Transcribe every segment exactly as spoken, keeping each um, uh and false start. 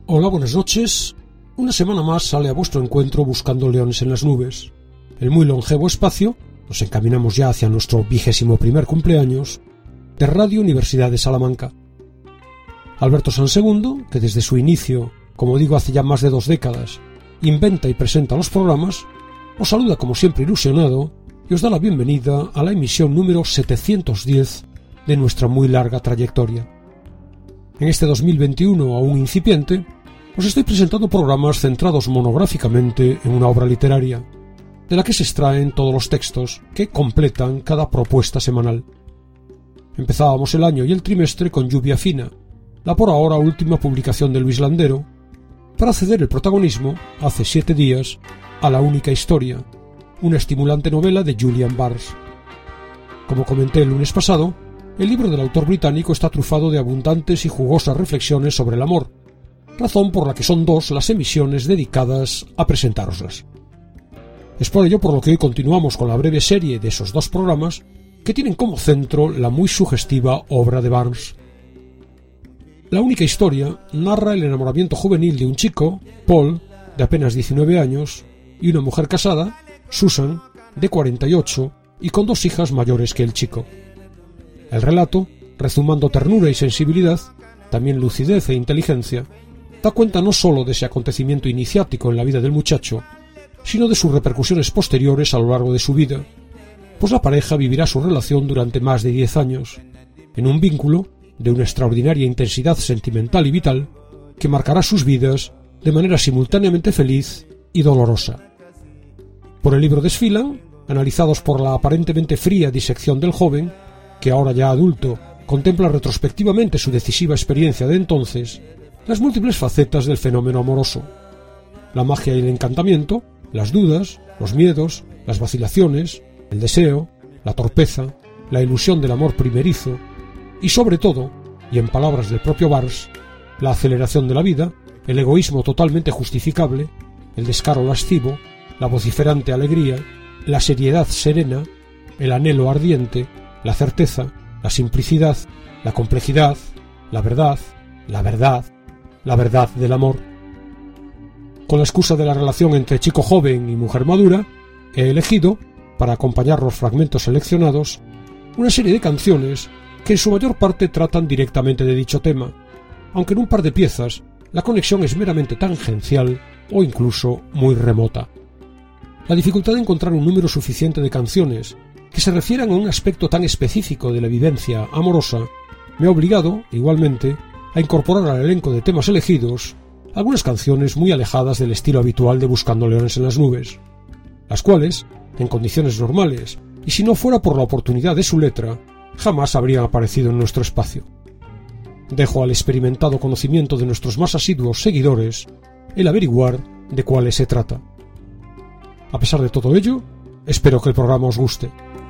Hola, buenas noches. Una semana más sale a vuestro encuentro Buscando Leones en las Nubes. El muy longevo espacio, nos encaminamos ya hacia nuestro vigésimo primer cumpleaños, de Radio Universidad de Salamanca. Alberto Sansegundo, que desde su inicio, como digo hace ya más de dos décadas, inventa y presenta los programas, os saluda como siempre ilusionado y os da la bienvenida a la emisión número setecientos diez de nuestra muy larga trayectoria. En este dos mil veintiuno aún incipiente, os estoy presentando programas centrados monográficamente en una obra literaria, de la que se extraen todos los textos que completan cada propuesta semanal. Empezábamos el año y el trimestre con Lluvia Fina, la por ahora última publicación de Luis Landero, para ceder el protagonismo, hace siete días, a La única historia, una estimulante novela de Julian Barnes. Como comenté el lunes pasado, el libro del autor británico está trufado de abundantes y jugosas reflexiones sobre el amor, razón por la que son dos las emisiones dedicadas a presentároslas. Es por ello por lo que hoy continuamos con la breve serie de esos dos programas que tienen como centro la muy sugestiva obra de Barnes. La única historia narra el enamoramiento juvenil de un chico, Paul, de apenas diecinueve años, y una mujer casada, Susan, de cuarenta y ocho, y con dos hijas mayores que el chico. El relato, rezumando ternura y sensibilidad, también lucidez e inteligencia, da cuenta no sólo de ese acontecimiento iniciático en la vida del muchacho, sino de sus repercusiones posteriores a lo largo de su vida, pues la pareja vivirá su relación durante más de diez años, en un vínculo de una extraordinaria intensidad sentimental y vital que marcará sus vidas de manera simultáneamente feliz y dolorosa. Por el libro desfilan, analizados por la aparentemente fría disección del joven, que ahora ya adulto contempla retrospectivamente su decisiva experiencia de entonces, las múltiples facetas del fenómeno amoroso, la magia y el encantamiento, las dudas, los miedos, las vacilaciones, el deseo, la torpeza, la ilusión del amor primerizo y sobre todo, y en palabras del propio Barnes, la aceleración de la vida, el egoísmo totalmente justificable, el descaro lascivo, la vociferante alegría, la seriedad serena, el anhelo ardiente, la certeza, la simplicidad, la complejidad, la verdad, la verdad, la verdad del amor. Con la excusa de la relación entre chico joven y mujer madura, he elegido, para acompañar los fragmentos seleccionados, una serie de canciones que en su mayor parte tratan directamente de dicho tema, aunque en un par de piezas la conexión es meramente tangencial o incluso muy remota. La dificultad de encontrar un número suficiente de canciones que se refieran a un aspecto tan específico de la vivencia amorosa me ha obligado, igualmente, a incorporar al elenco de temas elegidos algunas canciones muy alejadas del estilo habitual de Buscando Leones en las Nubes, las cuales, en condiciones normales, y si no fuera por la oportunidad de su letra, jamás habrían aparecido en nuestro espacio. Dejo al experimentado conocimiento de nuestros más asiduos seguidores el averiguar de cuáles se trata. A pesar de todo ello, espero que el programa os guste.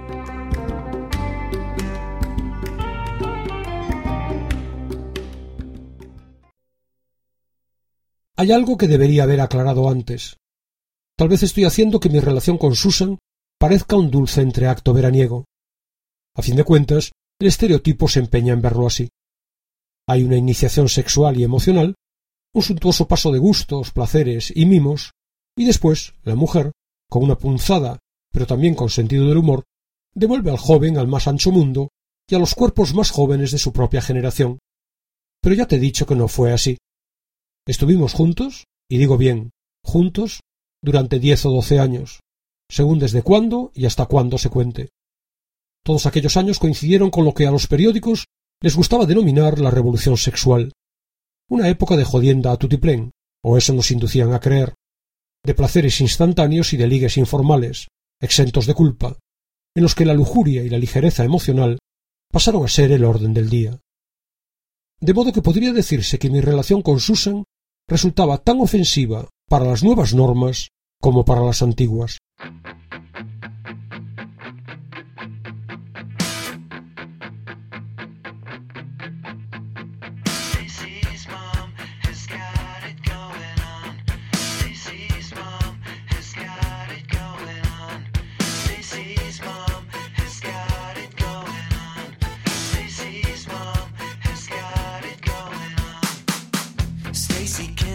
Hay algo que debería haber aclarado antes. Tal vez estoy haciendo que mi relación con Susan parezca un dulce entreacto veraniego. A fin de cuentas, el estereotipo se empeña en verlo así. Hay una iniciación sexual y emocional, un suntuoso paso de gustos, placeres y mimos, y después la mujer, con una punzada, pero también con sentido del humor, devuelve al joven al más ancho mundo y a los cuerpos más jóvenes de su propia generación. Pero ya te he dicho que no fue así. Estuvimos juntos, y digo bien, juntos, durante diez o doce años, según desde cuándo y hasta cuándo se cuente. Todos aquellos años coincidieron con lo que a los periódicos les gustaba denominar la revolución sexual, una época de jodienda a tutiplén, o eso nos inducían a creer, de placeres instantáneos y de ligues informales, exentos de culpa, en los que la lujuria y la ligereza emocional pasaron a ser el orden del día. De modo que podría decirse que mi relación con Susan resultaba tan ofensiva para las nuevas normas como para las antiguas. Stacy can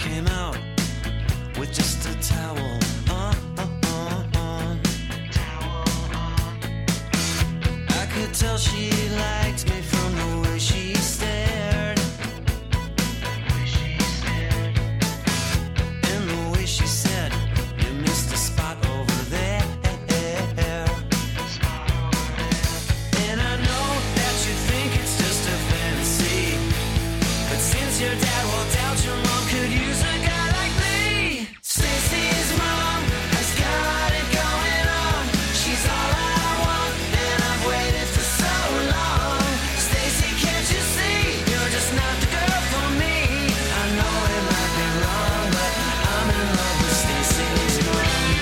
came out with just a towel on. I could tell she liked me from the way she stared, and the way she said, "You missed a spot over there." And I know that you think it's just a fantasy, but since your dad walked out, your mom could use a guy like me. Stacy's mom has got it going on. She's all I want, and I've waited for so long. Stacy, can't you see? You're just not the girl for me. I know it might be wrong, but I'm in love with Stacy's mom.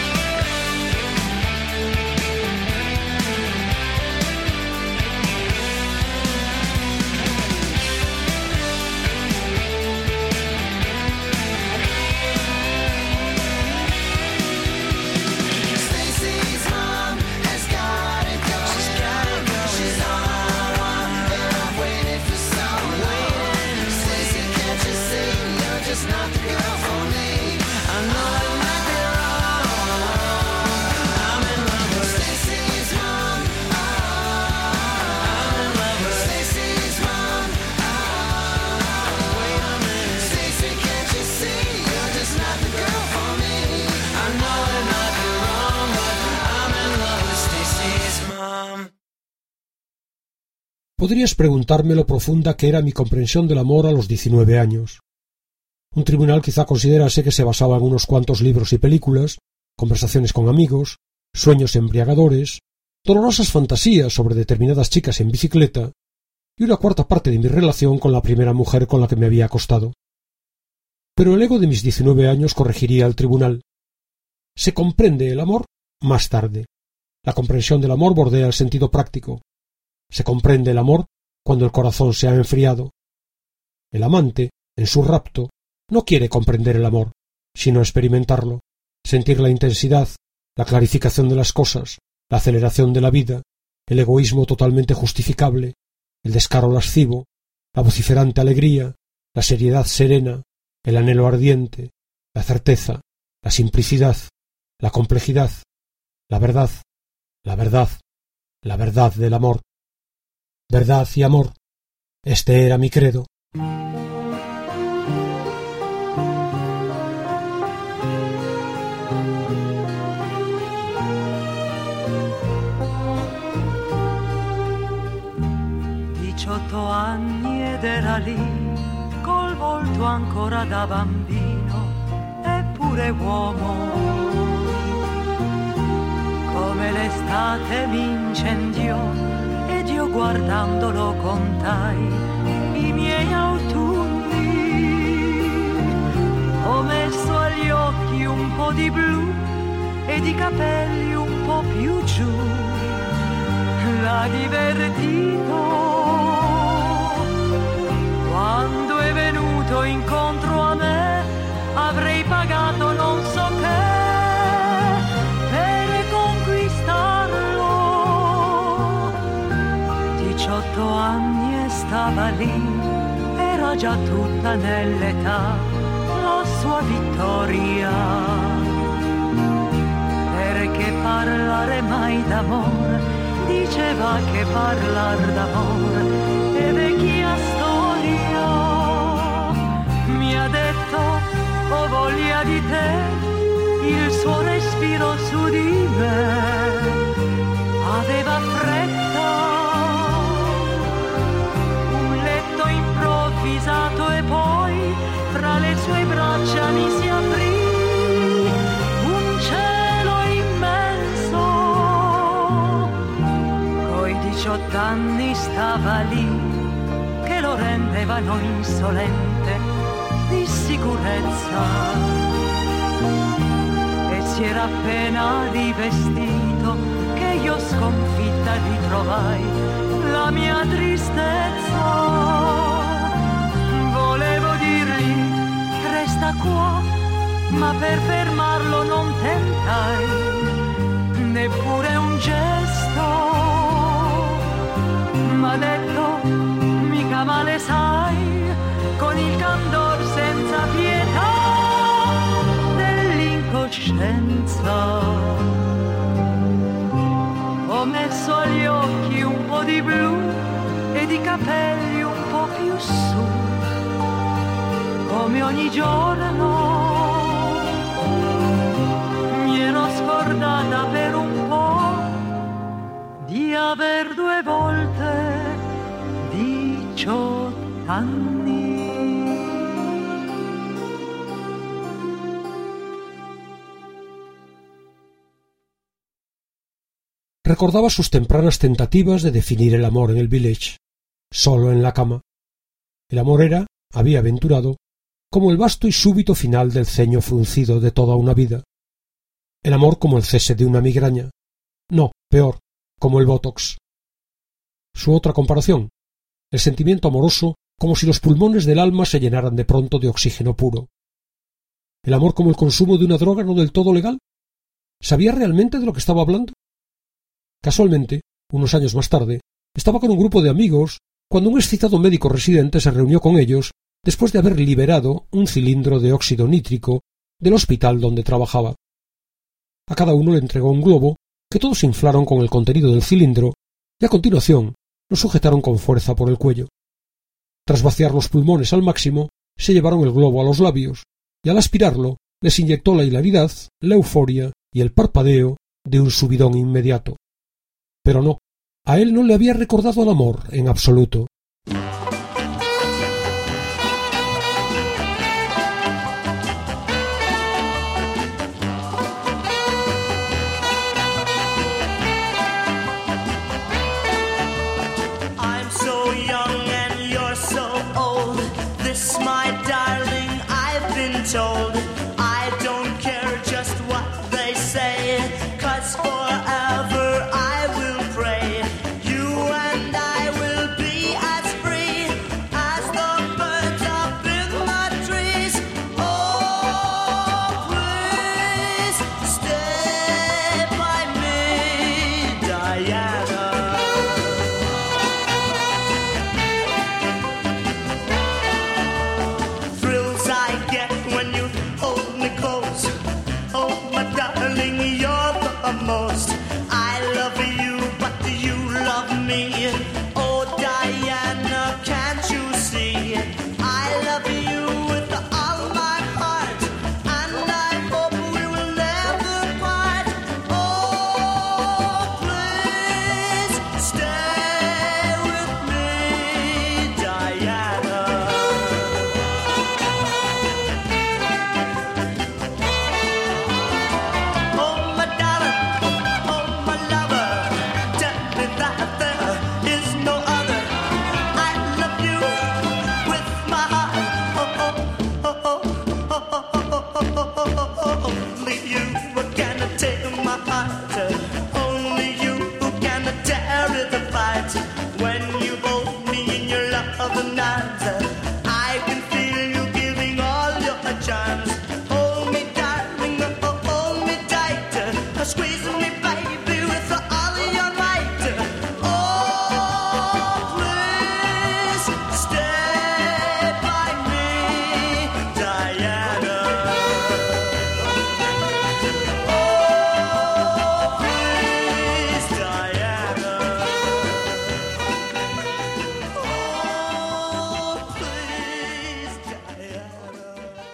Stacy's mom has got it going. She's got it going. She's all I want, and I've waited for so long. Stacy, can't you see? You're just not the girl for me. I know it might be wrong. I'm in love with Stacy's mom. I'm in love with Stacy's mom. Wait a minute, Stacy, can't you see? You're just not the girl for me. I know it might be wrong, but I'm in love with Stacy's mom. Podrías preguntarme lo profunda que era mi comprensión del amor a los diecinueve años. Un tribunal quizá considerase que se basaba en unos cuantos libros y películas, conversaciones con amigos, sueños embriagadores, dolorosas fantasías sobre determinadas chicas en bicicleta y una cuarta parte de mi relación con la primera mujer con la que me había acostado. Pero el ego de mis diecinueve años corregiría al tribunal. Se comprende el amor más tarde. La comprensión del amor bordea el sentido práctico. Se comprende el amor cuando el corazón se ha enfriado. El amante, en su rapto, no quiere comprender el amor, sino experimentarlo, sentir la intensidad, la clarificación de las cosas, la aceleración de la vida, el egoísmo totalmente justificable, el descaro lascivo, la vociferante alegría, la seriedad serena, el anhelo ardiente, la certeza, la simplicidad, la complejidad, la verdad, la verdad, la verdad del amor. Verdad y amor. Este era mi credo. diciotto anni ed era lì, col volto ancora da bambino, eppure uomo. Come l'estate mi incendiò ed io guardandolo contai i miei autunni. Ho messo agli occhi un po' di blu ed i capelli un po' più giù. L'ha divertito quando è venuto incontro a me. Avrei pagato non so che per conquistarlo. diciotto anni e stava lì, era già tutta nell'età la sua vittoria. Perché parlare mai d'amore, diceva che parlar d'amore è vecchia storia. Mi ha detto ho voglia di te, il suo respiro su di me aveva fretta. Un letto improvvisato e poi tra le sue braccia mi si aprì un cielo immenso. Coi diciotto anni stava lì, che lo rendevano insolente di sicurezza, e si era appena rivestito che io sconfitta ritrovai la mia tristezza. Volevo dirgli resta qua, ma per fermarlo non tentai neppure un gesto. M'ha detto mica male sai, con il candor senza pietà. coscienza. Ho messo agli occhi un po' di blu e di capelli un po' più su, come ogni giorno mi ero scordata per un po' di aver due volte diciotto anni. Recordaba sus tempranas tentativas de definir el amor en el village, solo en la cama. El amor era, había aventurado, como el vasto y súbito final del ceño fruncido de toda una vida. El amor como el cese de una migraña. No, peor, como el botox. Su otra comparación, el sentimiento amoroso como si los pulmones del alma se llenaran de pronto de oxígeno puro. El amor como el consumo de una droga no del todo legal. ¿Sabía realmente de lo que estaba hablando? Casualmente, unos años más tarde, estaba con un grupo de amigos cuando un excitado médico residente se reunió con ellos después de haber liberado un cilindro de óxido nítrico del hospital donde trabajaba. A cada uno le entregó un globo que todos inflaron con el contenido del cilindro y a continuación lo sujetaron con fuerza por el cuello. Tras vaciar los pulmones al máximo, se llevaron el globo a los labios y al aspirarlo les inyectó la hilaridad, la euforia y el parpadeo de un subidón inmediato. Pero no, a él no le había recordado el amor en absoluto. I'm so young and you're so old. This, my darling, I've been told. I don't care just what they say, 'cause forever I will pray. You and I will be as free as the birds up in the trees. Oh, please stay by me, Diana. Thrills I get when you hold me close. Oh, my darling, you're the most. I love you, but do you love me? Oh, Diana, can't you see? I love you with all my heart, and I hope we will never part. Oh, please stay with me, Diana. Oh, my darling, oh, my lover, tell me that there is no other. I love you with my heart. Oh, oh, oh, oh, oh, oh, oh, oh, oh. Only you can take my heart. Only you can tear it apart. When you hold me in your loving arms, I can feel you giving all your charms. Hold me, darling, oh, hold me tight. Squeeze me, baby, with all your might. Oh, please stay by me, Diana. Oh, please, Diana. Oh, please, Diana.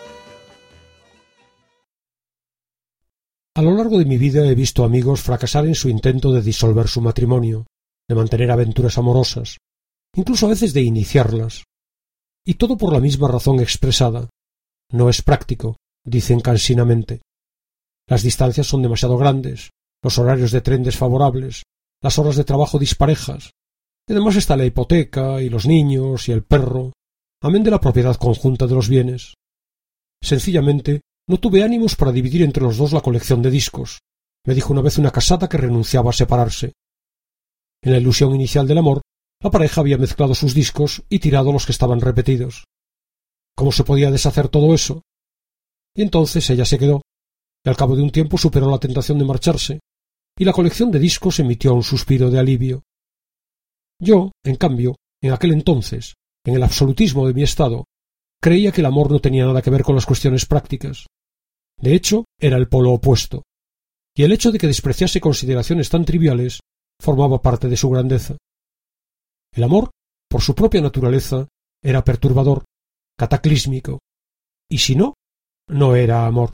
A lo largo de mi vida he visto amigos fracasar en su intento de disolver su matrimonio, de mantener aventuras amorosas, incluso a veces de iniciarlas. Y todo por la misma razón expresada. No es práctico, dicen cansinamente. Las distancias son demasiado grandes, los horarios de tren desfavorables, las horas de trabajo disparejas. Y además está la hipoteca, y los niños, y el perro, amén de la propiedad conjunta de los bienes. Sencillamente, no tuve ánimos para dividir entre los dos la colección de discos, me dijo una vez una casada que renunciaba a separarse. En la ilusión inicial del amor, la pareja había mezclado sus discos y tirado los que estaban repetidos. ¿Cómo se podía deshacer todo eso? Y entonces ella se quedó, y al cabo de un tiempo superó la tentación de marcharse, y la colección de discos emitió un suspiro de alivio. Yo, en cambio, en aquel entonces, en el absolutismo de mi estado, creía que el amor no tenía nada que ver con las cuestiones prácticas. De hecho, era el polo opuesto, y el hecho de que despreciase consideraciones tan triviales formaba parte de su grandeza. El amor, por su propia naturaleza, era perturbador, cataclísmico, y si no, no era amor.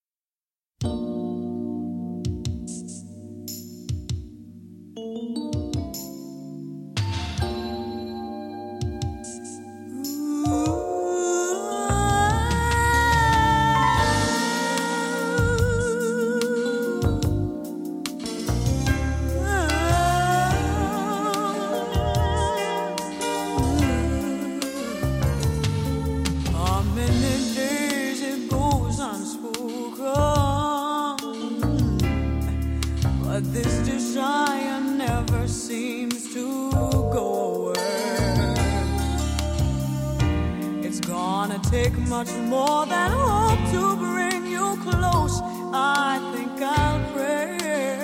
Take much more than hope to bring you close. I think I'll pray.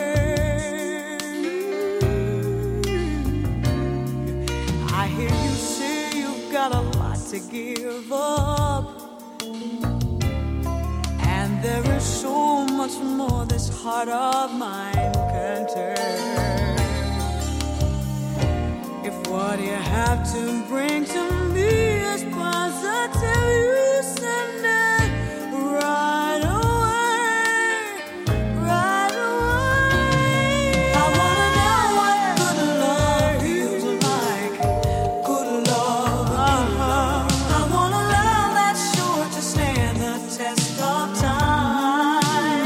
I hear you say you've got a lot to give up, and there is so much more this heart of mine can take. If what you have to bring to me is positive, you send it right away, right away. I wanna know what good love feels like, good love. Uh-huh. I want a love that's sure to stand the test of time.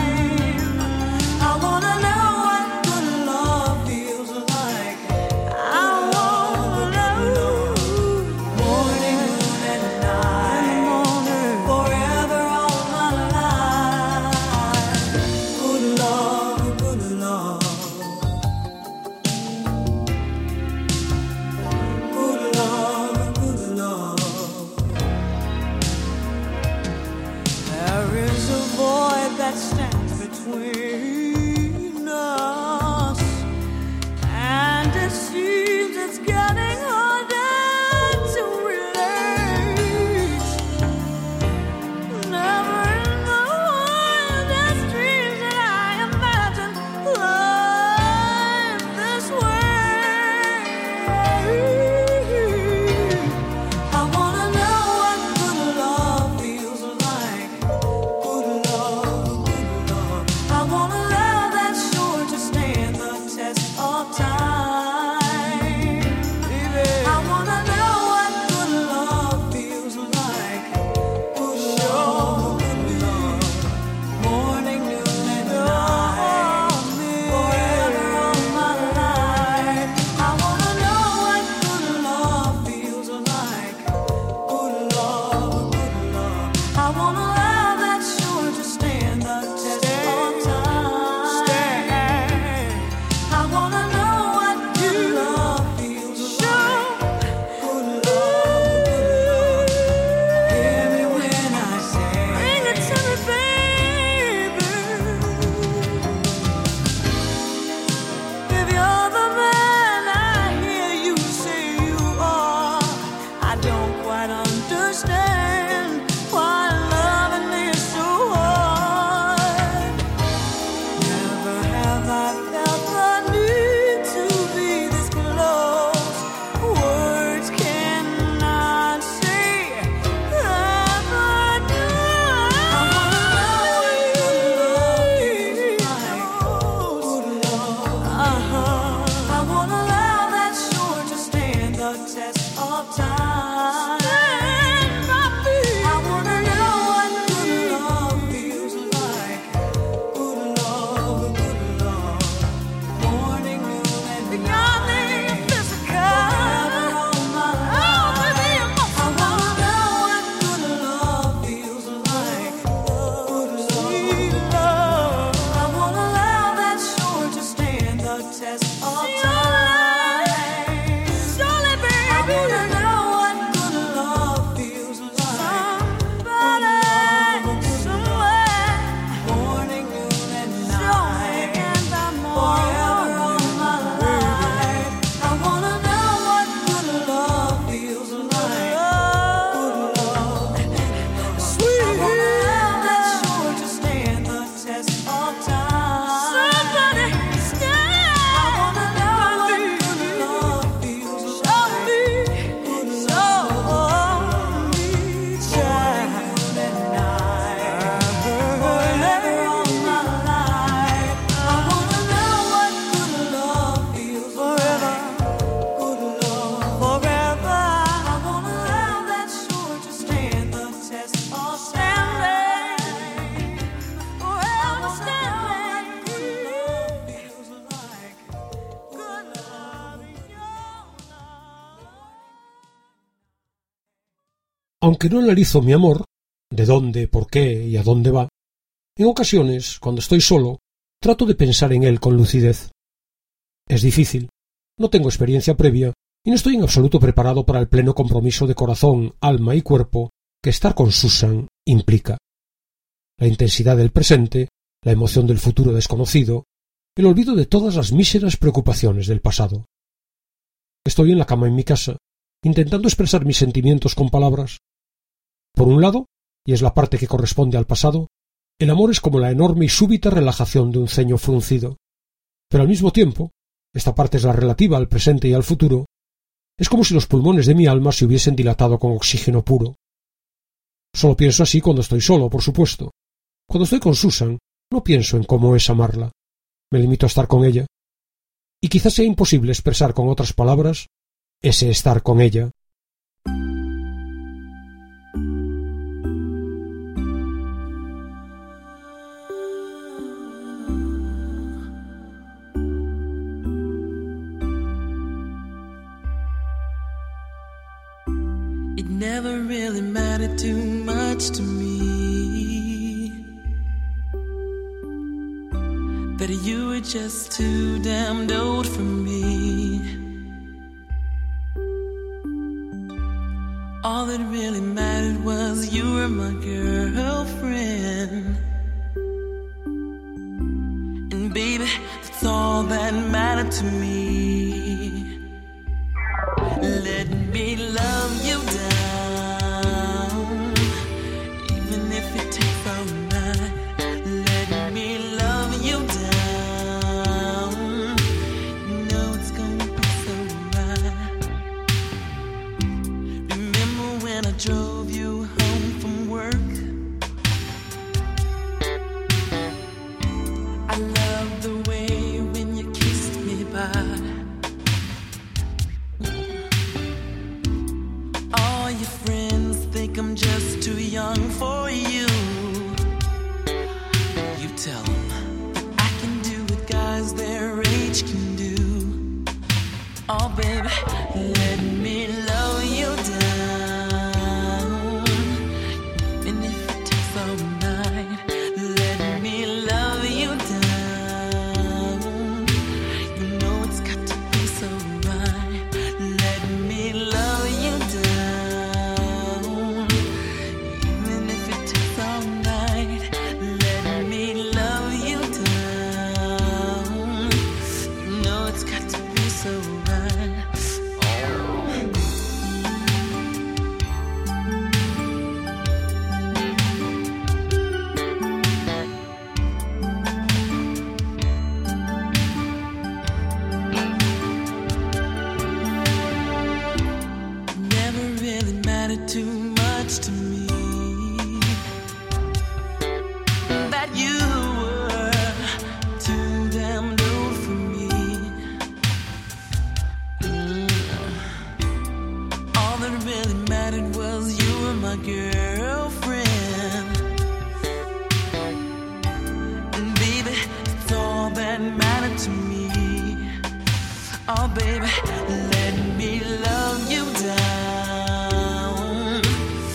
I wanna know what good love feels like. I wanna know morning, noon, and night, forever all my life. Good love, good love, good love, good love. There is a void that stands between us, and it seems it's getting harder to relate. Never in my wildest dreams did I imagine life this way. I wanna know what good love feels like, good love, good aunque no analizo mi amor, de dónde, por qué y a dónde va, en ocasiones, cuando estoy solo, trato de pensar en él con lucidez. Es difícil, no tengo experiencia previa y no estoy en absoluto preparado para el pleno compromiso de corazón, alma y cuerpo que estar con Susan implica. La intensidad del presente, la emoción del futuro desconocido, el olvido de todas las míseras preocupaciones del pasado. Estoy en la cama en mi casa, intentando expresar mis sentimientos con palabras. Por un lado, y es la parte que corresponde al pasado, el amor es como la enorme y súbita relajación de un ceño fruncido. Pero al mismo tiempo, esta parte es la relativa al presente y al futuro, es como si los pulmones de mi alma se hubiesen dilatado con oxígeno puro. Solo pienso así cuando estoy solo, por supuesto. Cuando estoy con Susan, no pienso en cómo es amarla. Me limito a estar con ella. Y quizás sea imposible expresar con otras palabras ese estar con ella. It never really mattered too much to me that you were just too damned old for me. All that really mattered was you were my girlfriend. And baby, that's all that mattered to me. Let me love you down, even if it takes all night. Let me love you down. You know it's gonna be so right. Remember when I drove you home from work? I love the way when you kissed me bye. All your friends think I'm just too young for you. You tell them that I can do what guys their age can do. Oh baby, let me love you down. And if it takes all night, let me love you down. You know it's got to be so right. Let me love you down. Even if it takes all night, let me love you down. You know it's got to be so right. Never really mattered too much to me that you were too damned old for me. Mm. All that really mattered was you were my girlfriend. And baby, it's all that mattered to me. Oh baby, let me love you down.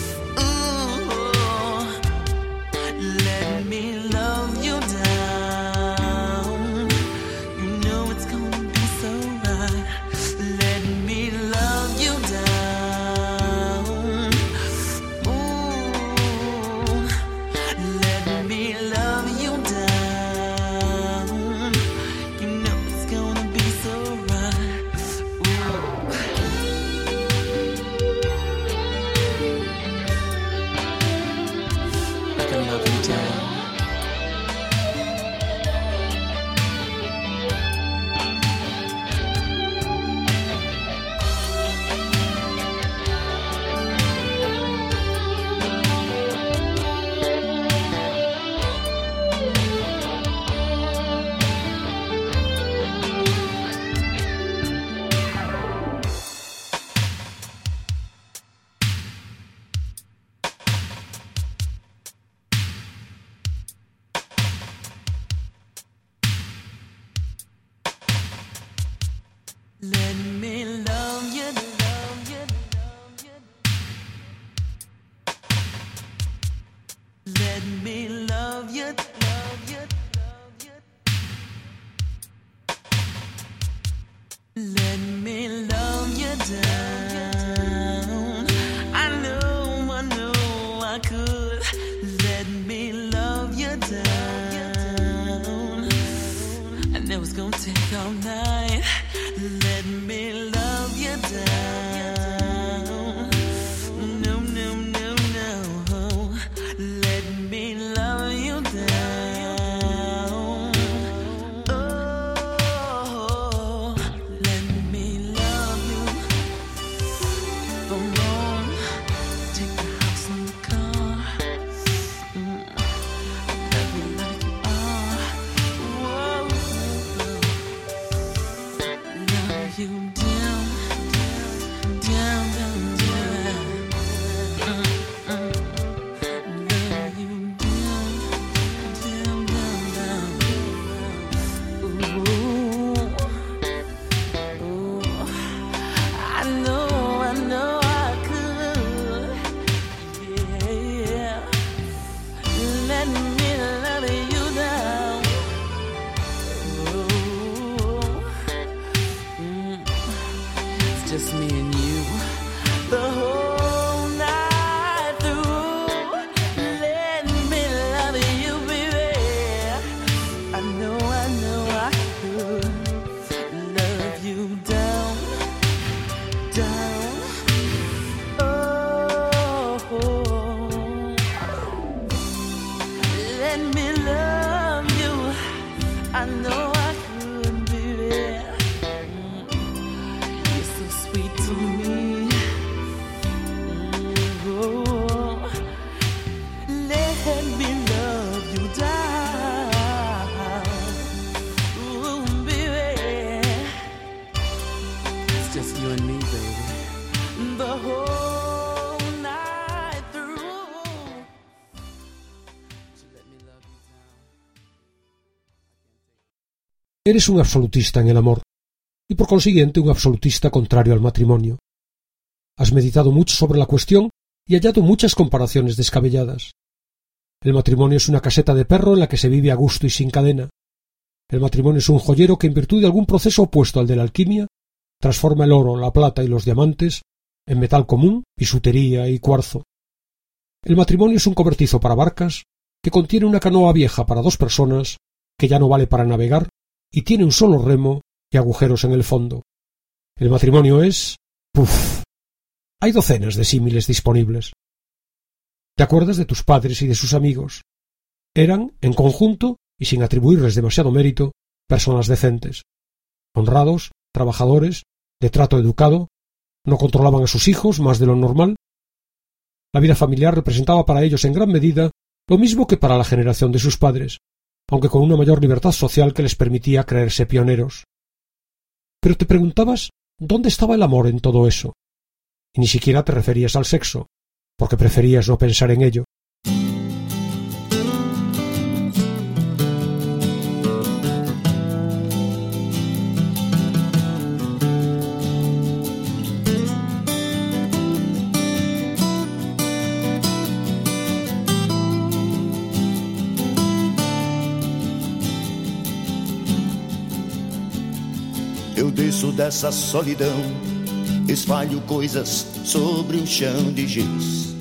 Ooh, let me love you down. You know it's gonna be so right. Let me love you down. Ooh, let me love you down. You know it's gonna be so right. Ooh. I can love you down. Let me love you, love you, love you. take all night. Let me love you down. No, no, no, no. Let me love you down. Oh, let me love you. Come on, take the house and the car. Mm. Love me like you are. Whoa. Love you down, down, down, down. Mm, mm. Love you down, down, down, down. Ooh, ooh. I know, I know I could. Yeah, let me love you down. Ooh. Mm. It's just me and you the whole night through. Let me love you, baby. I know, I know I could love you down, down. Oh, let me love you. I know I could, baby. Mm. You're so sweet to me. Mm, oh. Let me love you down. Ooh, baby. It's just you and me, baby. The whole night through. So let me love you down. Eres un absolutista en el amor, y por consiguiente un absolutista contrario al matrimonio. Has meditado mucho sobre la cuestión y hallado muchas comparaciones descabelladas. El matrimonio es una caseta de perro en la que se vive a gusto y sin cadena. El matrimonio es un joyero que, en virtud de algún proceso opuesto al de la alquimia, transforma el oro, la plata y los diamantes en metal común, bisutería y cuarzo. El matrimonio es un cobertizo para barcas que contiene una canoa vieja para dos personas que ya no vale para navegar y tiene un solo remo y agujeros en el fondo. El matrimonio es... ¡puf! Hay docenas de símiles disponibles. ¿Te acuerdas de tus padres y de sus amigos? Eran, en conjunto, y sin atribuirles demasiado mérito, personas decentes. Honrados, trabajadores, de trato educado, no controlaban a sus hijos más de lo normal. La vida familiar representaba para ellos en gran medida lo mismo que para la generación de sus padres, aunque con una mayor libertad social que les permitía creerse pioneros. Pero te preguntabas dónde estaba el amor en todo eso, y ni siquiera te referías al sexo, porque preferías no pensar en ello. Eu desço dessa solidão, espalho coisas sobre um chão de giz.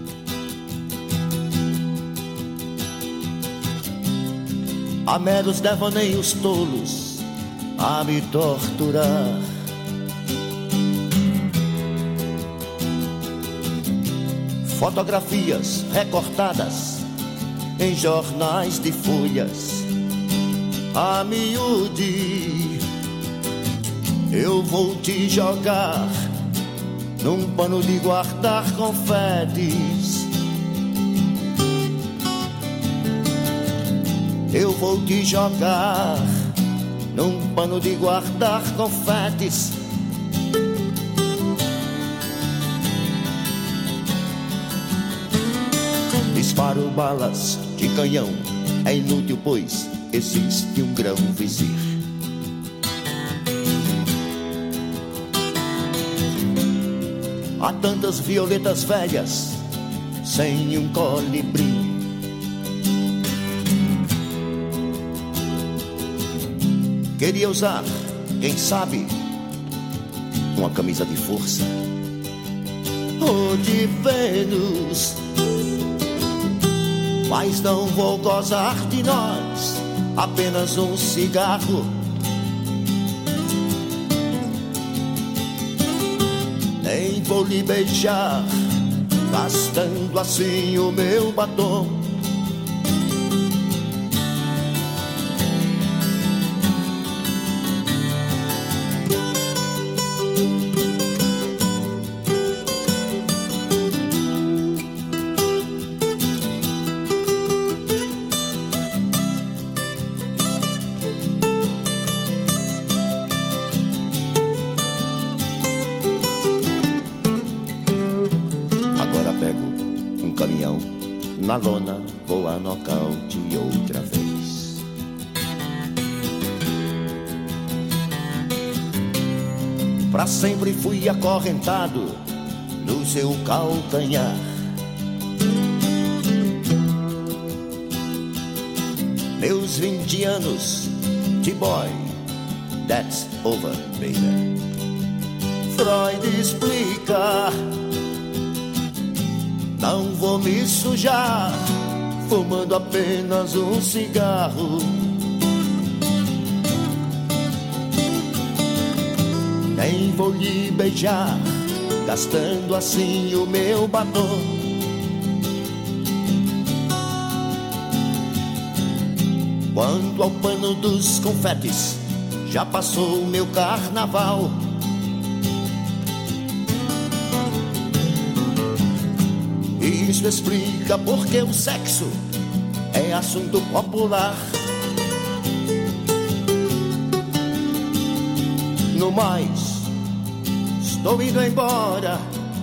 Há meros devaneios tolos a me torturar. Fotografias recortadas em jornais de folhas a miúde. Eu vou te jogar num pano de guardar confetes. Eu vou te jogar num pano de guardar confetes. Disparo balas de canhão, é inútil pois existe um grão vizir. Há tantas violetas velhas sem um colibri. Queria usar, quem sabe, uma camisa de força ou de Vênus, mas não vou gozar de nós. Apenas um cigarro nem vou lhe beijar, gastando assim o meu batom. Na lona vou a nocaute outra vez. Pra sempre fui acorrentado no seu calcanhar. Meus vinte anos de boy, that's over, baby. Freud explica: não vou me sujar fumando apenas um cigarro. Nem vou lhe beijar, gastando assim o meu batom. Quanto ao pano dos confetes, já passou o meu carnaval. Isso explica porque o sexo é assunto popular. No mais, estou indo embora.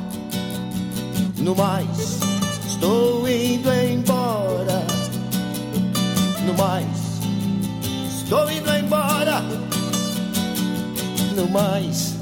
No mais, estou indo embora. No mais, estou indo embora. No mais.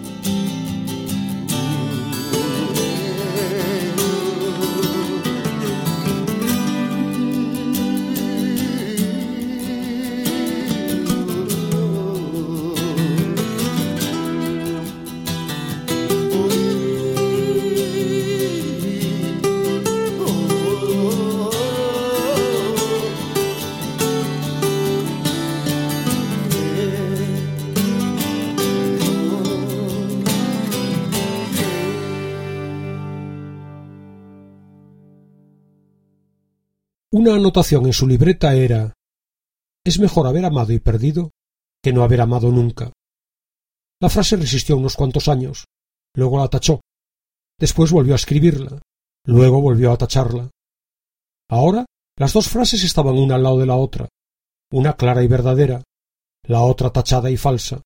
Una anotación en su libreta era: es mejor haber amado y perdido que no haber amado nunca. La frase resistió unos cuantos años, luego la tachó, después volvió a escribirla, luego volvió a tacharla. Ahora las dos frases estaban una al lado de la otra, una clara y verdadera, la otra tachada y falsa.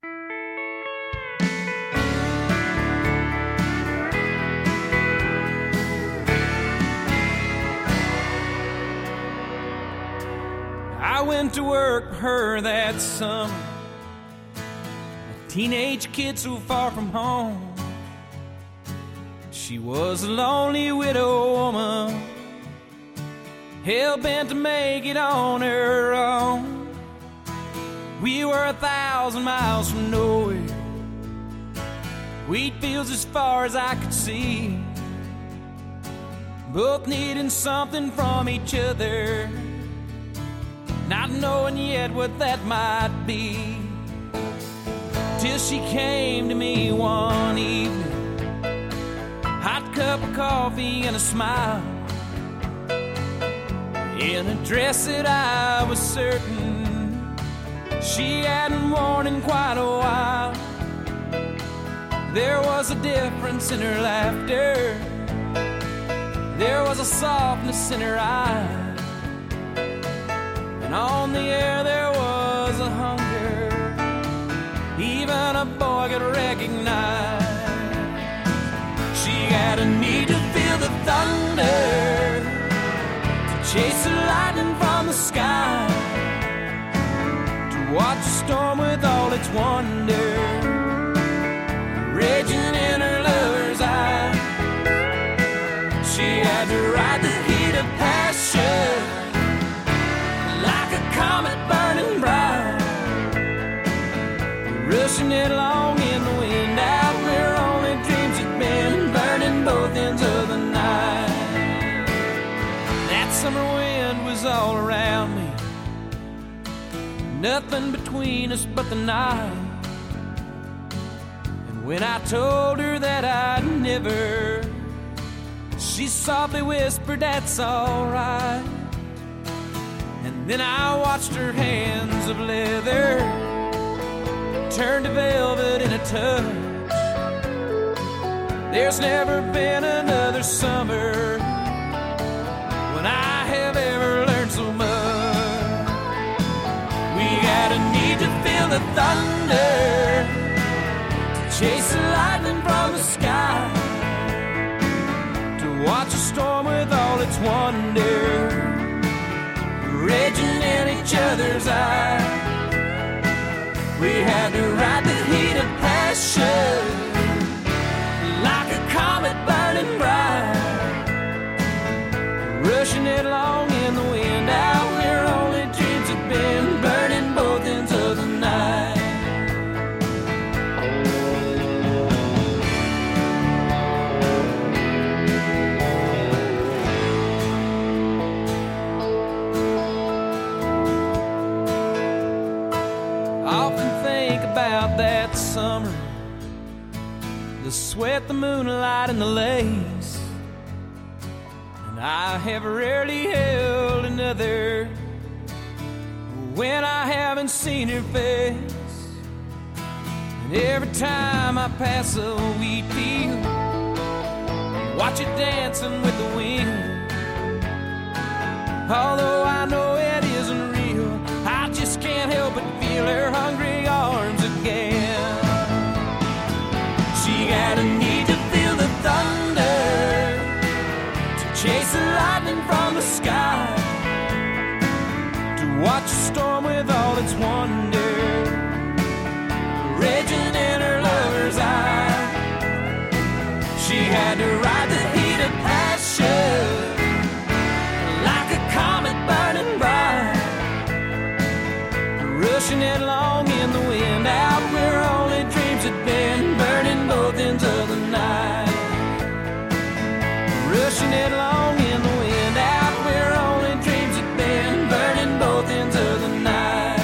I went to work for her that summer, a teenage kid so far from home. She was a lonely widow woman, hell-bent to make it on her own. We were a thousand miles from nowhere, wheat fields as far as I could see, both needing something from each other, not knowing yet what that might be. Till she came to me one evening, hot cup of coffee and a smile, in a dress that I was certain she hadn't worn in quite a while. There was a difference in her laughter, there was a softness in her eyes, and on the air there was a hunger even a boy could recognize. She had a need to feel the thunder, to chase the lightning from the sky, to watch the storm with all its wonder raging in her lover's eyes. She had to ride the heat of passion like a comet burning bright, rushing headlong in the wind out where only dreams had been, burning both ends of the night. That summer wind was all around me, nothing between us but the night. When I told her that I'd never, she softly whispered, that's alright. And then I watched her hands of leather turn to velvet in a touch. There's never been another summer when I have ever learned so much. We got a need to feel the thunder, to chase the lightning from the sky, to watch a storm with all its wonder raging in each other's eyes. We had to ride the heat of passion like a comet burning bright, rushing it along in the wind out where only dreams had been, burning both ends of the night. I often think about that summer, the sweat, the moonlight, and the lace. And I have rarely held another when I haven't seen her face. And every time I pass a wheat field, watch it dancing with the wind. Although I know it isn't real, I just can't help but feel her hungry arms again. She got a need to feel the thunder, to chase the lightning from the sky, to watch a storm with all its wonder raging in her lover's eye. She had to ride the heat of passion like a comet burning bright, rushing it along in the wind out where only dreams had been, burning both ends of the night. Rushing it along in the wind out where only dreams had been, burning both ends of the night.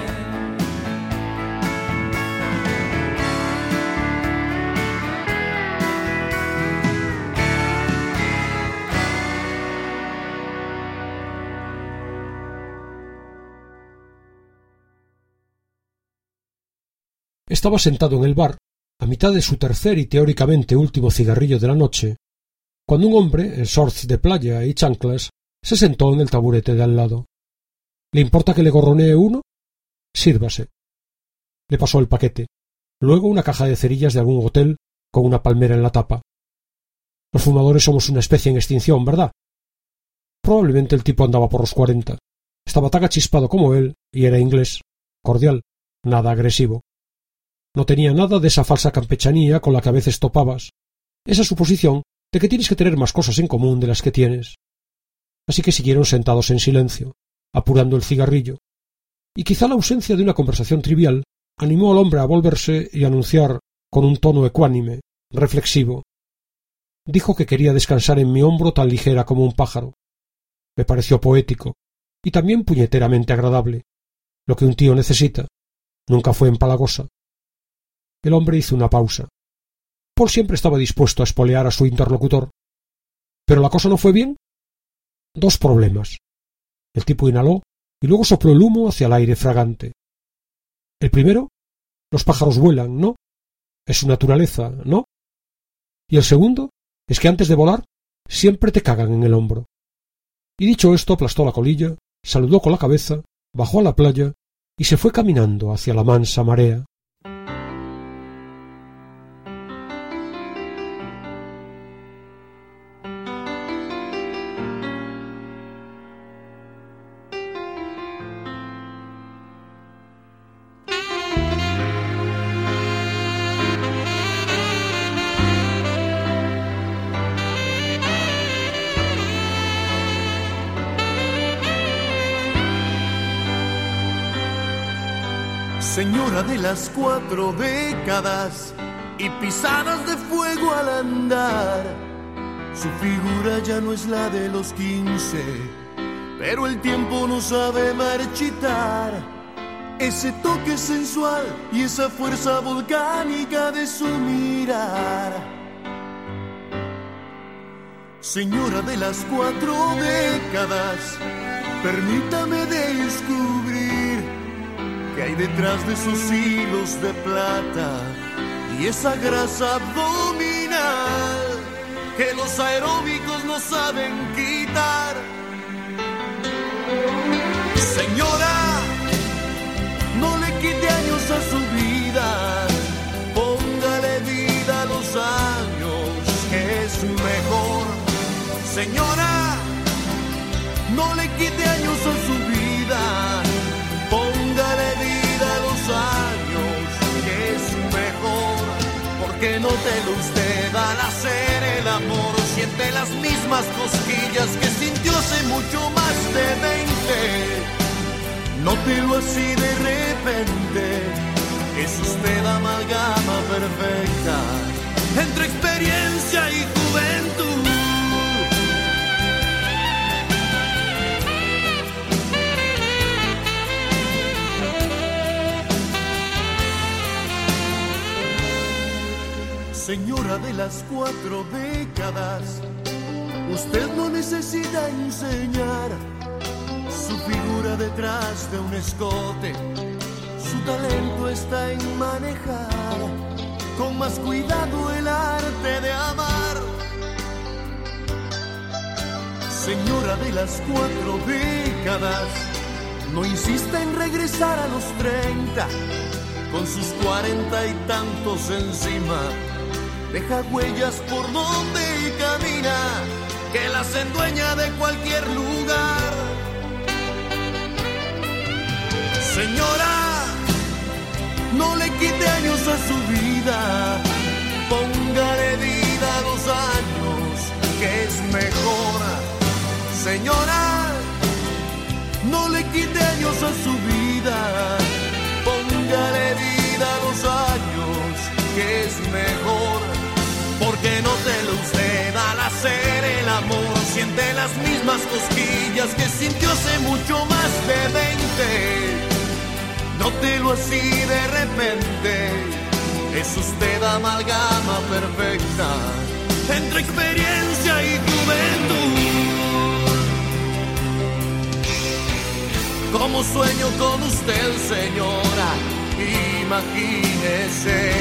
Estaba sentado en el bar, a mitad de su tercer y teóricamente último cigarrillo de la noche, cuando un hombre, en shorts de playa y chanclas, se sentó en el taburete de al lado. ¿Le importa que le gorronee uno? Sírvase. Le pasó el paquete, luego una caja de cerillas de algún hotel con una palmera en la tapa. Los fumadores somos una especie en extinción, ¿verdad? Probablemente el tipo andaba por los cuarenta. Estaba tan achispado como él y era inglés, cordial, nada agresivo. No tenía nada de esa falsa campechanía con la que a veces topabas, esa suposición de que tienes que tener más cosas en común de las que tienes. Así que siguieron sentados en silencio, apurando el cigarrillo, y quizá la ausencia de una conversación trivial animó al hombre a volverse y anunciar, con un tono ecuánime, reflexivo: dijo que quería descansar en mi hombro tan ligera como un pájaro. Me pareció poético, y también puñeteramente agradable. Lo que un tío necesita. Nunca fue empalagosa. El hombre hizo una pausa. Paul siempre estaba dispuesto a espolear a su interlocutor. ¿Pero la cosa no fue bien? Dos problemas. El tipo inhaló y luego sopló el humo hacia el aire fragante. El primero, los pájaros vuelan, ¿no? Es su naturaleza, ¿no? Y el segundo, es que antes de volar, siempre te cagan en el hombro. Y dicho esto, aplastó la colilla, saludó con la cabeza, bajó a la playa y se fue caminando hacia la mansa marea. Señora de las cuatro décadas y pisadas de fuego al andar, su figura ya no es la de los quince, pero el tiempo no sabe marchitar. ese toque sensual y esa fuerza volcánica de su mirar. Señora de las cuatro décadas, permítame descubrir qué hay detrás de esos hilos de plata y esa grasa abdominal que los aeróbicos no saben quitar. Señora, no le quite años a su vida, póngale vida a los años, que es mejor. Señora, no le quite años a su vida, póngale vida a los años, que es mejor. Porque nótelo usted, al hacer el amor siente las mismas cosquillas que sintió hace mucho más de veinte. Nótelo así de repente, es usted amalgama perfecta entre experiencia y juventud. Señora de las cuatro décadas, usted no necesita enseñar su figura detrás de un escote. Su talento está en manejar con más cuidado el arte de amar. Señora de las cuatro décadas, no insista en regresar a los treinta, con sus cuarenta y tantos encima. Deja huellas por donde camina, que las endueña de cualquier lugar. Señora, no le quite años a su vida, póngale vida a los años, que es mejor. Señora, no le quite años a su vida, póngale vida a los años, que es mejor. Porque nótelo usted, al hacer el amor siente las mismas cosquillas que sintió hace mucho más de veinte. Nótelo así de repente, es usted amalgama perfecta entre experiencia y juventud. Como sueño con usted, señora, imagínese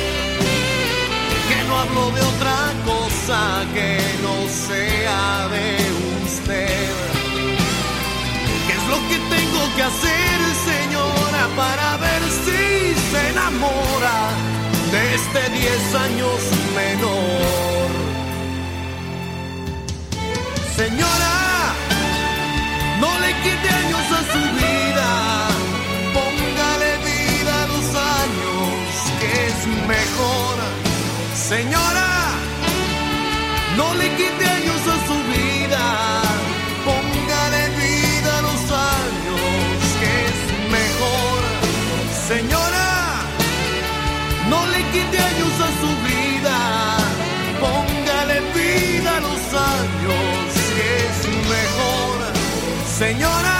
que no hablo de otra cosa que no sea de usted. ¿Qué es lo que tengo que hacer, señora, para ver si se enamora de este diez años menor? Señora, no le quite años a su vida, póngale vida a los años, que es mejor. Señora, no le quite años a su vida, póngale vida a los años, que es mejor. Señora, no le quite años a su vida, póngale vida a los años, que es mejor. Señora,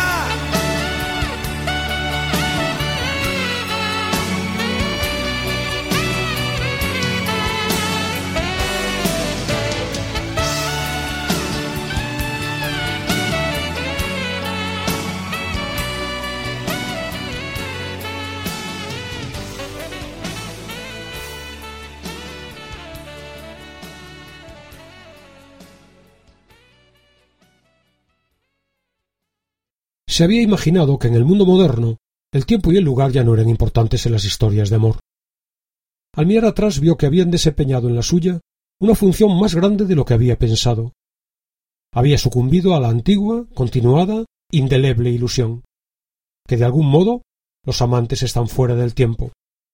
se había imaginado que en el mundo moderno el tiempo y el lugar ya no eran importantes en las historias de amor. Al mirar atrás vio que habían desempeñado en la suya una función más grande de lo que había pensado. Había sucumbido a la antigua, continuada, indeleble ilusión, que de algún modo los amantes están fuera del tiempo.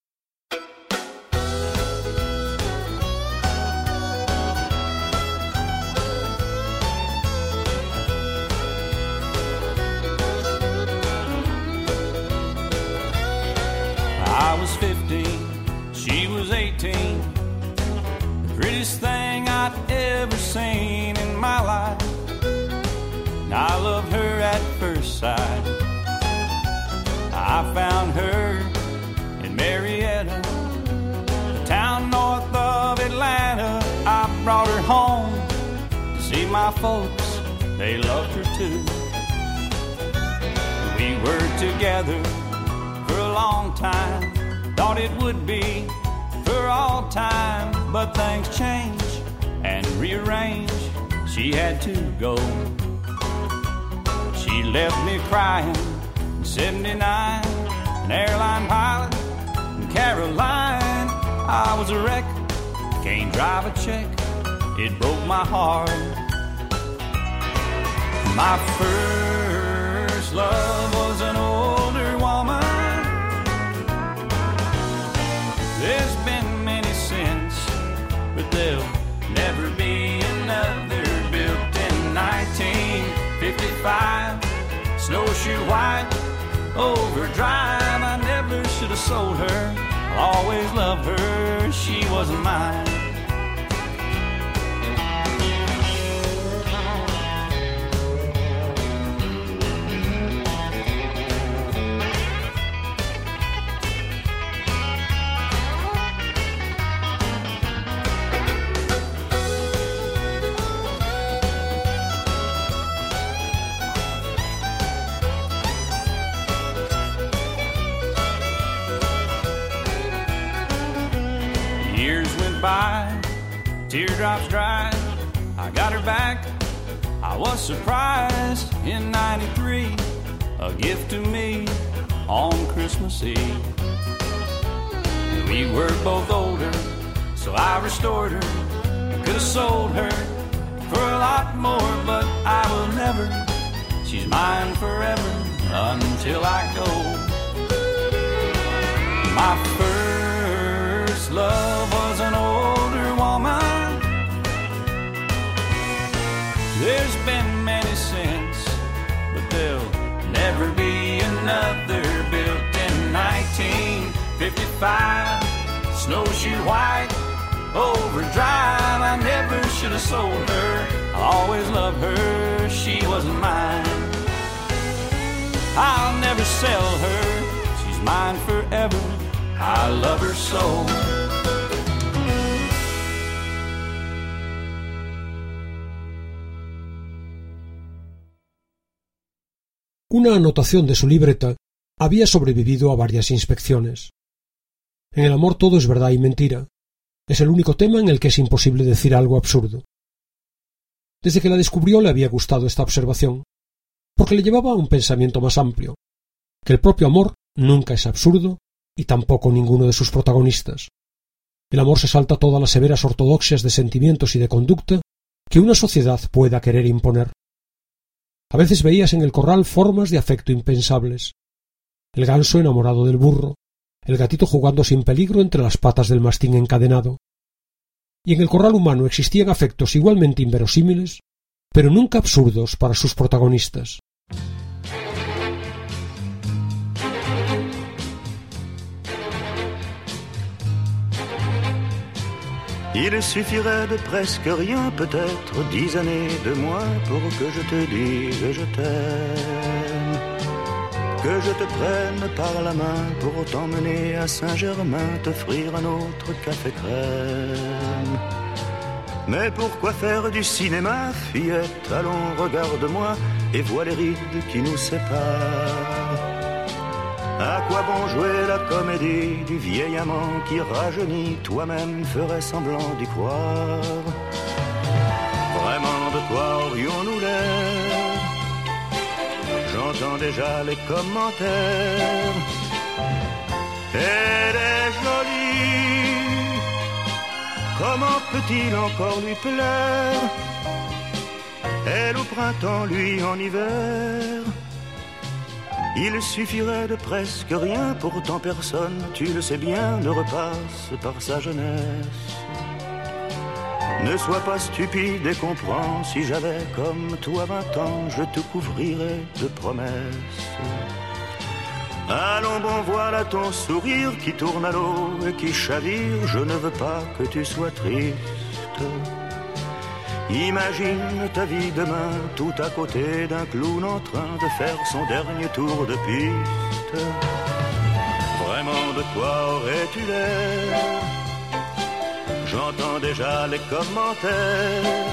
I was fifteen, she was eighteen, the prettiest thing I'd ever seen in my life. I loved her at first sight. I found her in Marietta, a town north of Atlanta. I brought her home to see my folks, they loved her too. We were together for a long time, thought it would be for all time, but things change and rearrange. She had to go. She left me crying in seventy-nine, an airline pilot in Caroline. I was a wreck, can't drive a check, it broke my heart. My first love was an older woman. There's been many since, but there'll never be another. Built in nineteen fifty-five, snowshoe white, overdrive. I never should have sold her, I'll always love her, she wasn't mine. By, teardrops dried, I got her back. I was surprised in ninety-three, a gift to me on Christmas Eve. We were both older, so I restored her. Could have sold her for a lot more, but I will never. She's mine forever until I go. My first love was an older woman. There's been many since, but there'll never be another. Built in nineteen fifty-five, snowshoe white, overdrive. I never should have sold her, I'll always love her, she wasn't mine. I'll never sell her, she's mine forever, I love her so. Una anotación de su libreta había sobrevivido a varias inspecciones. En el amor todo es verdad y mentira. Es el único tema en el que es imposible decir algo absurdo. Desde que la descubrió le había gustado esta observación, porque le llevaba a un pensamiento más amplio, que el propio amor nunca es absurdo y tampoco ninguno de sus protagonistas. El amor se salta todas las severas ortodoxias de sentimientos y de conducta que una sociedad pueda querer imponer. A veces veías en el corral formas de afecto impensables. El ganso enamorado del burro, el gatito jugando sin peligro entre las patas del mastín encadenado. Y en el corral humano existían afectos igualmente inverosímiles, pero nunca absurdos para sus protagonistas. Il suffirait de presque rien, peut-être dix années de moins pour que je te dise je t'aime. Que je te prenne par la main pour t'emmener à Saint-Germain, t'offrir un autre café crème. Mais pourquoi faire du cinéma, fillette? Allons, regarde-moi et vois les rides qui nous séparent. À quoi bon jouer la comédie du vieil amant qui rajeunit? Toi-même ferais semblant d'y croire. Vraiment, de quoi aurions-nous l'air? J'entends déjà les commentaires. Elle est jolie, comment peut-il encore lui plaire? Elle au printemps, lui en hiver. Il suffirait de presque rien, pourtant personne, tu le sais bien, ne repasse par sa jeunesse. Ne sois pas stupide et comprends, si j'avais comme toi vingt ans, je te couvrirais de promesses. Allons bon, voilà ton sourire qui tourne à l'eau et qui chavire, je ne veux pas que tu sois triste. Imagine ta vie demain, tout à côté d'un clown en train de faire son dernier tour de piste. Vraiment, de quoi aurais-tu l'air? J'entends déjà les commentaires.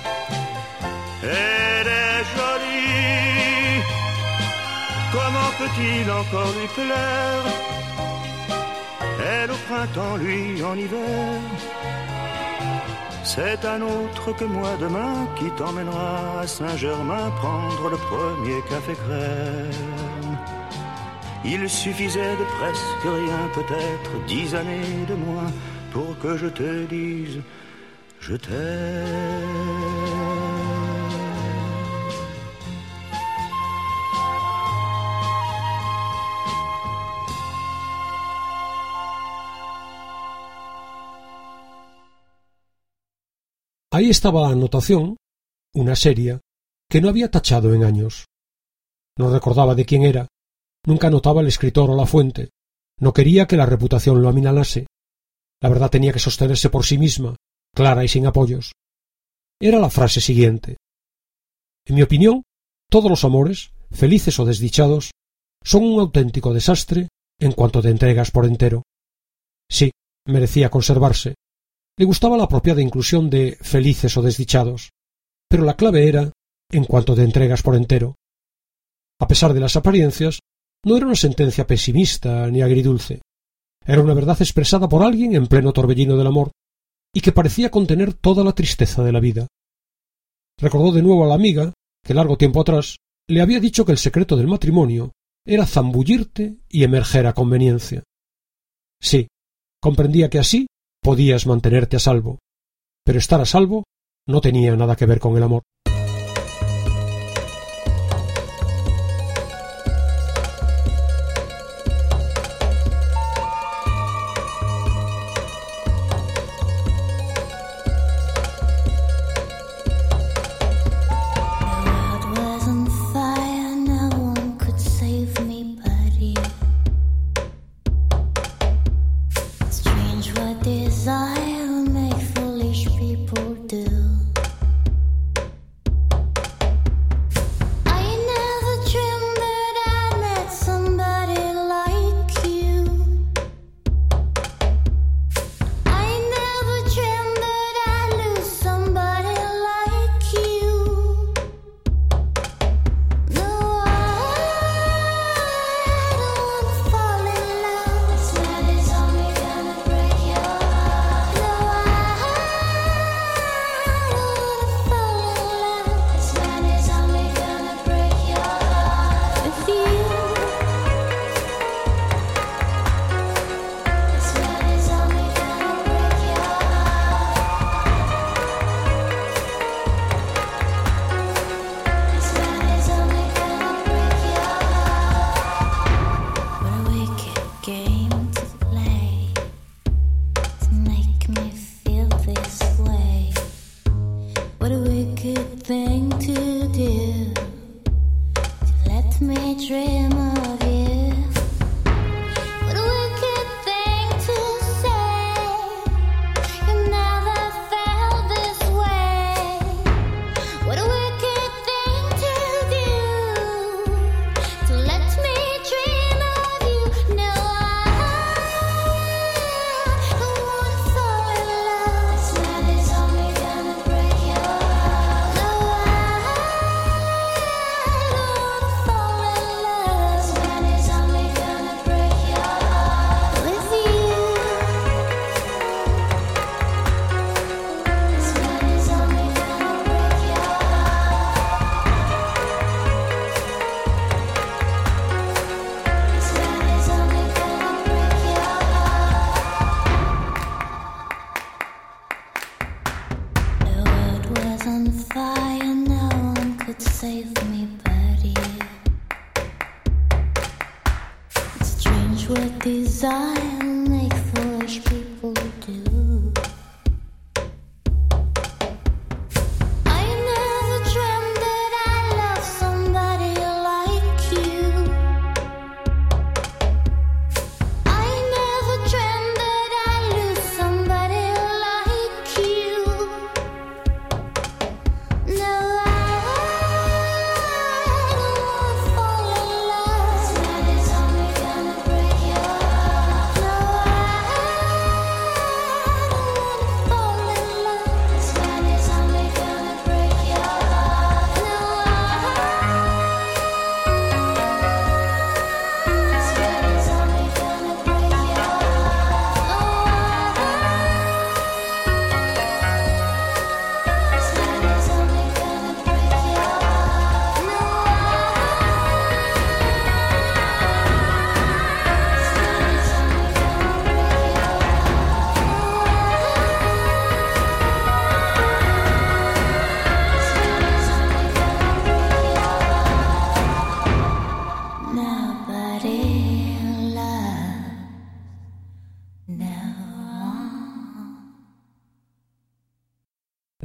Elle est jolie, comment peut-il encore lui plaire? Elle au printemps, lui en hiver. C'est un autre que moi demain qui t'emmènera à Saint-Germain prendre le premier café crème. Il suffisait de presque rien, peut-être dix années de moins, pour que je te dise je t'aime. Ahí estaba la anotación, una seria, que no había tachado en años. No recordaba de quién era, nunca anotaba el escritor o la fuente, no quería que la reputación lo aminalase. La verdad tenía que sostenerse por sí misma, clara y sin apoyos. Era la frase siguiente. En mi opinión, todos los amores, felices o desdichados, son un auténtico desastre en cuanto te entregas por entero. Sí, merecía conservarse. Le gustaba la apropiada inclusión de felices o desdichados, pero la clave era en cuanto te entregas por entero. A pesar de las apariencias, no era una sentencia pesimista ni agridulce. Era una verdad expresada por alguien en pleno torbellino del amor, y que parecía contener toda la tristeza de la vida. Recordó de nuevo a la amiga que largo tiempo atrás le había dicho que el secreto del matrimonio era zambullirte y emerger a conveniencia. Sí, comprendía que así podías mantenerte a salvo, pero estar a salvo no tenía nada que ver con el amor.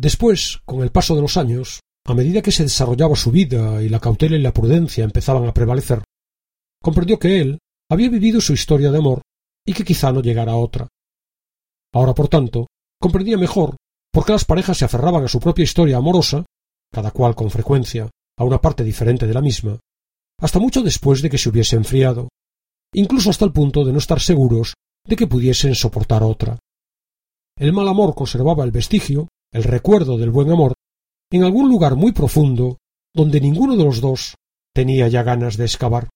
Después, con el paso de los años, a medida que se desarrollaba su vida y la cautela y la prudencia empezaban a prevalecer, comprendió que él había vivido su historia de amor y que quizá no llegara a otra. Ahora, por tanto, comprendía mejor por qué las parejas se aferraban a su propia historia amorosa, cada cual con frecuencia a una parte diferente de la misma, hasta mucho después de que se hubiese enfriado, incluso hasta el punto de no estar seguros de que pudiesen soportar otra. El mal amor conservaba el vestigio, el recuerdo del buen amor, en algún lugar muy profundo donde ninguno de los dos tenía ya ganas de excavar.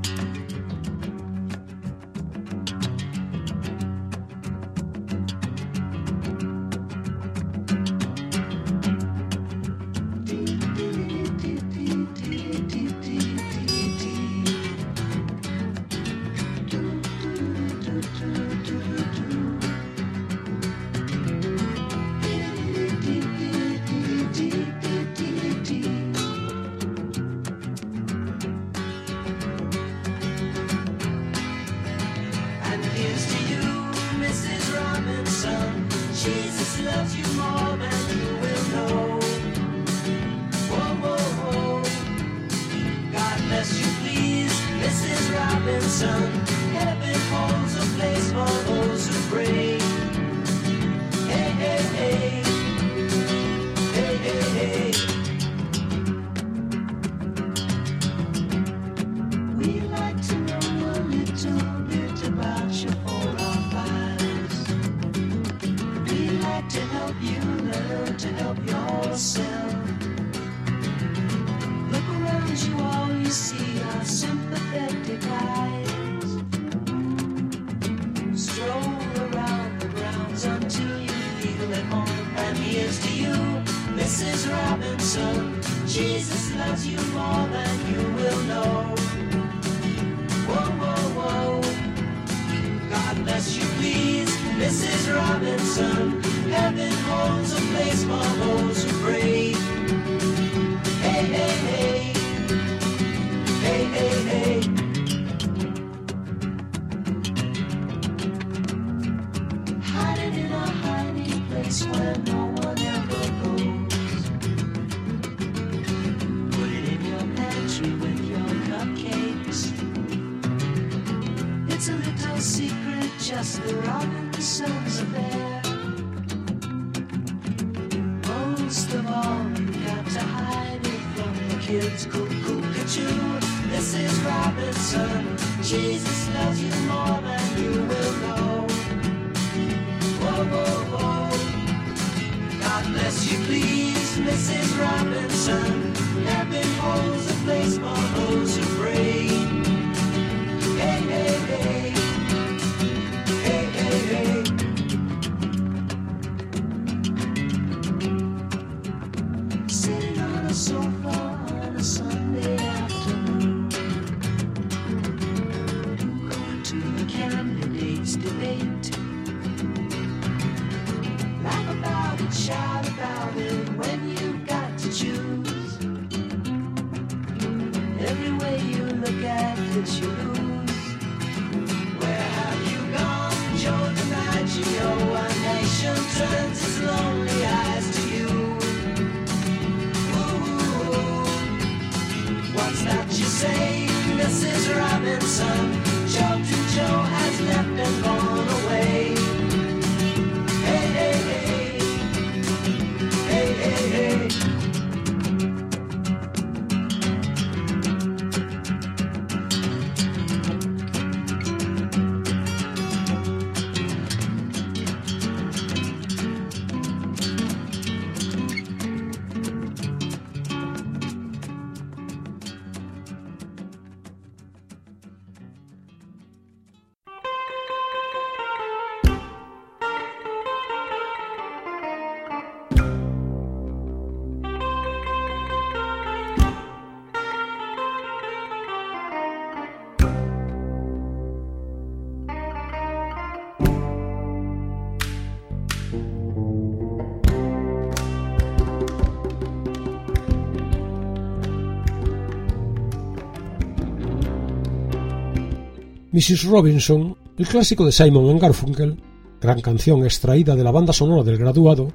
missus Robinson, el clásico de Simon and Garfunkel, gran canción extraída de la banda sonora del Graduado,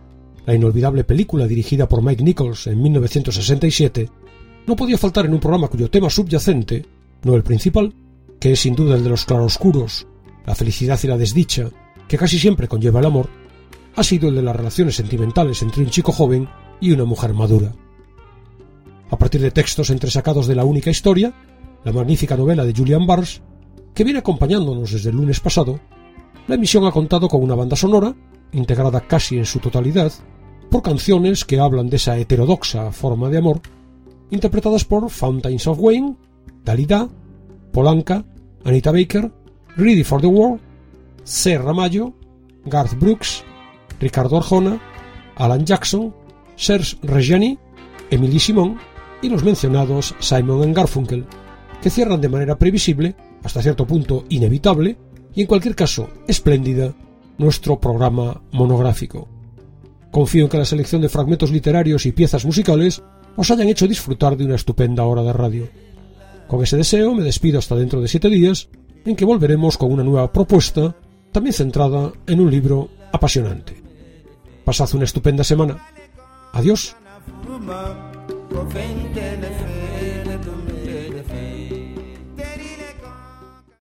la inolvidable película dirigida por Mike Nichols en mil novecientos sesenta y siete, no podía faltar en un programa cuyo tema subyacente, no el principal, que es sin duda el de los claroscuros, la felicidad y la desdicha, que casi siempre conlleva el amor, ha sido el de las relaciones sentimentales entre un chico joven y una mujer madura. A partir de textos entresacados de La única historia, la magnífica novela de Julian Barnes, que viene acompañándonos desde el lunes pasado, la emisión ha contado con una banda sonora, integrada casi en su totalidad, por canciones que hablan de esa heterodoxa forma de amor, interpretadas por Fountains of Wayne, Dalida, Polanca, Anita Baker, Ready for the War, C. Ramallo, Garth Brooks, Ricardo Arjona, Alan Jackson, Serge Reggiani, Emily Simon y los mencionados Simon and Garfunkel, que cierran de manera previsible, hasta cierto punto inevitable, y en cualquier caso espléndida, nuestro programa monográfico. Confío en que la selección de fragmentos literarios y piezas musicales os hayan hecho disfrutar de una estupenda hora de radio. Con ese deseo me despido hasta dentro de siete días, en que volveremos con una nueva propuesta, también centrada en un libro apasionante. Pasad una estupenda semana. Adiós. Profente